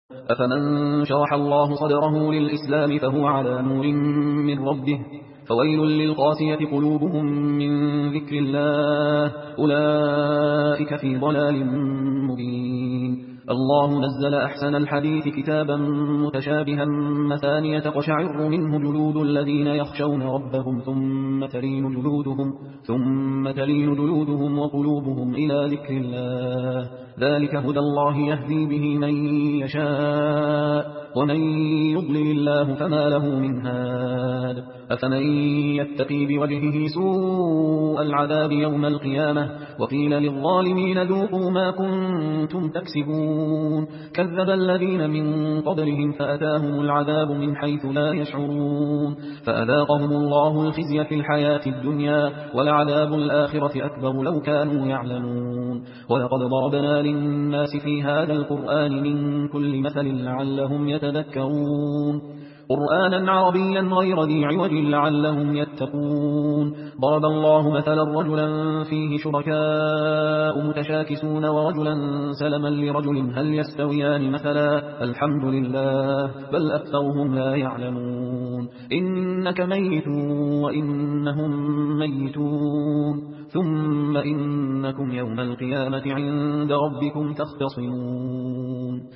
أفمن شرح الله صدره للإسلام فهو على نور من ربه فويل للقاسية قلوبهم من ذكر الله أولئك في ضلال مبين. الله نزل أحسن الحديث كتابا متشابها مثانية تقشعر منه جلود الذين يخشون ربهم ثم تلين جلودهم وقلوبهم إلى ذكر الله ذلك هدى الله يهدي به من يشاء ومن يضلل الله فما له من هاد. أفمن يتقي بوجهه سوء العذاب يوم القيامة وقيل للظالمين ذوقوا ما كنتم تكسبون كذب الذين من قبلهم فأتاهم العذاب من حيث لا يشعرون فأذاقهم الله الخزي في الحياة الدنيا ولعذاب الآخرة أكبر لو كانوا يعلمون. ولقد ضربنا للناس في هذا القرآن من كل مثل لعلهم يتذكرون قرآنا عربيا غير ذي عوج لعلهم يتقون. ضرب الله مثلا رجلا فيه شركاء متشاكسون ورجلا سلما لرجل هل يستويان مثلا الحمد لله بل أكثرهم لا يعلمون. إنك ميت وإنهم ميتون ثم إنكم يوم القيامة عند ربكم تختصمون.